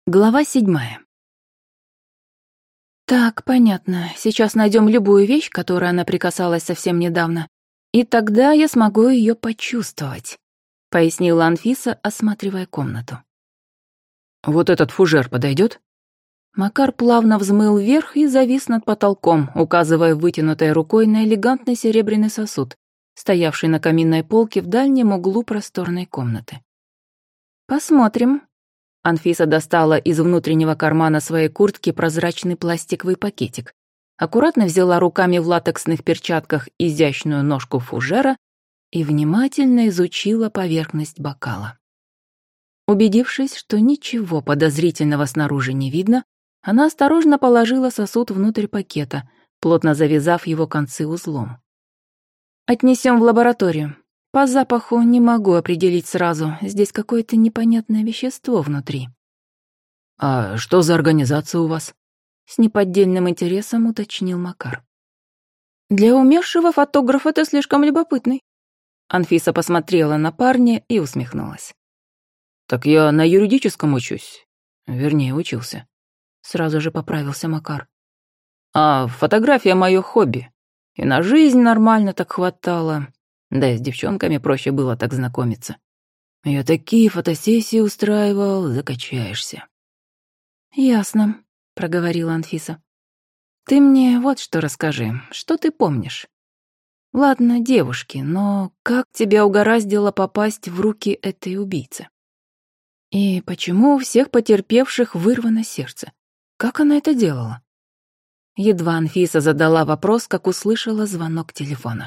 Глава 7. Так, понятно. Сейчас найдем любую вещь, к которой она прикасалась совсем недавно, и тогда я смогу ее почувствовать, пояснила Анфиса, осматривая комнату. Вот этот фужер подойдет? Макар плавно взмыл вверх и завис над потолком, указывая вытянутой рукой на элегантный серебряный сосуд, стоявший на каминной полке в дальнем углу просторной комнаты. Посмотрим. Анфиса достала из внутреннего кармана своей куртки прозрачный пластиковый пакетик, аккуратно взяла руками в латексных перчатках изящную ножку фужера и внимательно изучила поверхность бокала. Убедившись, что ничего подозрительного снаружи не видно, она осторожно положила сосуд внутрь пакета, плотно завязав его концы узлом. «Отнесем в лабораторию. По запаху не могу определить сразу, здесь какое-то непонятное вещество внутри». «А что за организация у вас?» С неподдельным интересом уточнил Макар. «Для умершего фотографа это слишком любопытный». Анфиса посмотрела на парня и усмехнулась. «Так я на юридическом учусь. Вернее, учился». Сразу же поправился Макар. «А фотография — мое хобби. И на жизнь нормально так хватало. Да и с девчонками проще было так знакомиться. Я такие фотосессии устраивал, закачаешься». «Ясно», — проговорила Анфиса. «Ты мне вот что расскажи, что ты помнишь? Ладно, девушки, но как тебя угораздило попасть в руки этой убийцы? И почему у всех потерпевших вырвано сердце? Как она это делала?» Едва Анфиса задала вопрос, как услышала звонок телефона.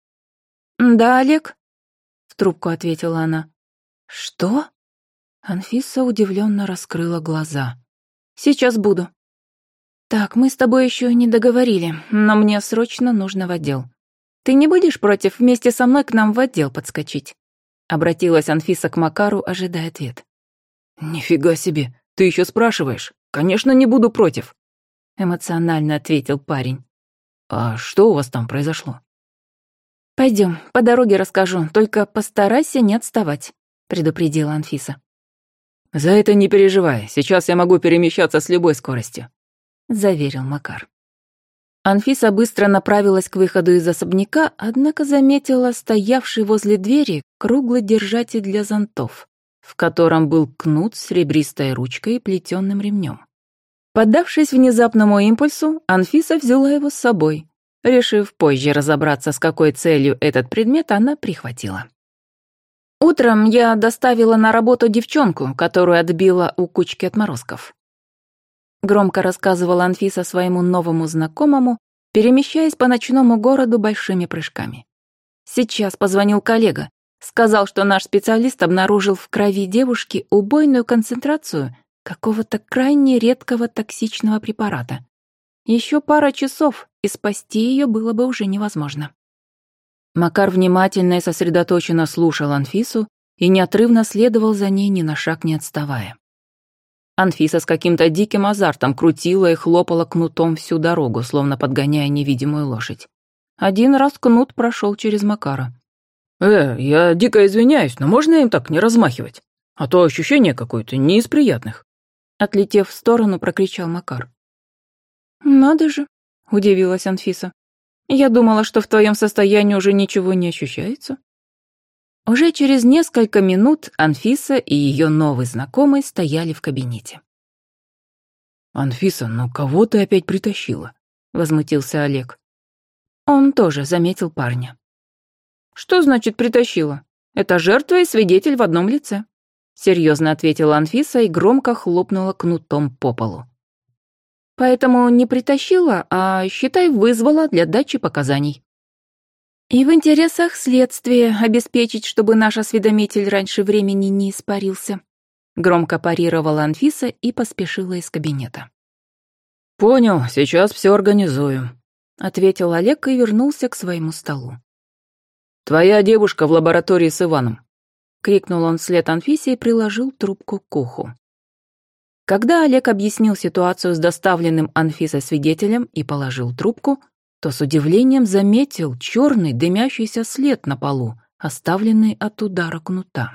«Да, Олег?» — в трубку ответила она. «Что?» Анфиса удивленно раскрыла глаза. «Сейчас буду». «Так, мы с тобой еще не договорили, но мне срочно нужно в отдел. Ты не будешь против вместе со мной к нам в отдел подскочить?» Обратилась Анфиса к Макару, ожидая ответ. «Нифига себе, ты еще спрашиваешь? Конечно, не буду против», — эмоционально ответил парень. «А что у вас там произошло?» «Пойдем, по дороге расскажу, только постарайся не отставать», — предупредила Анфиса. «За это не переживай, сейчас я могу перемещаться с любой скоростью», — заверил Макар. Анфиса быстро направилась к выходу из особняка, однако заметила стоявший возле двери круглый держатель для зонтов, в котором был кнут с серебристой ручкой и плетеным ремнем. Поддавшись внезапному импульсу, Анфиса взяла его с собой. Решив позже разобраться, с какой целью этот предмет она прихватила. Утром я доставила на работу девчонку, которую отбила у кучки отморозков. Громко рассказывала Анфиса своему новому знакомому, перемещаясь по ночному городу большими прыжками. Сейчас позвонил коллега, сказал, что наш специалист обнаружил в крови девушки убойную концентрацию какого-то крайне редкого токсичного препарата. Еще пара часов, и спасти ее было бы уже невозможно. Макар внимательно и сосредоточенно слушал Анфису и неотрывно следовал за ней, ни на шаг не отставая. Анфиса с каким-то диким азартом крутила и хлопала кнутом всю дорогу, словно подгоняя невидимую лошадь. Один раз кнут прошел через Макара. Я дико извиняюсь, но можно им так не размахивать? А то ощущение какое-то не из приятных». Отлетев в сторону, прокричал Макар. «Надо же», — удивилась Анфиса. «Я думала, что в твоем состоянии уже ничего не ощущается». Уже через несколько минут Анфиса и ее новый знакомый стояли в кабинете. «Анфиса, ну кого ты опять притащила?» — возмутился Олег. Он тоже заметил парня. «Что значит притащила? Это жертва и свидетель в одном лице», — серьезно ответила Анфиса и громко хлопнула кнутом по полу. «Поэтому не притащила, а, считай, вызвала для дачи показаний. И в интересах следствия обеспечить, чтобы наш осведомитель раньше времени не испарился», — громко парировала Анфиса и поспешила из кабинета. «Понял, сейчас все организую», — ответил Олег и вернулся к своему столу. «Твоя девушка в лаборатории с Иваном», — крикнул он вслед Анфисе и приложил трубку к уху. Когда Олег объяснил ситуацию с доставленным Анфисой свидетелем и положил трубку, то с удивлением заметил черный дымящийся след на полу, оставленный от удара кнута.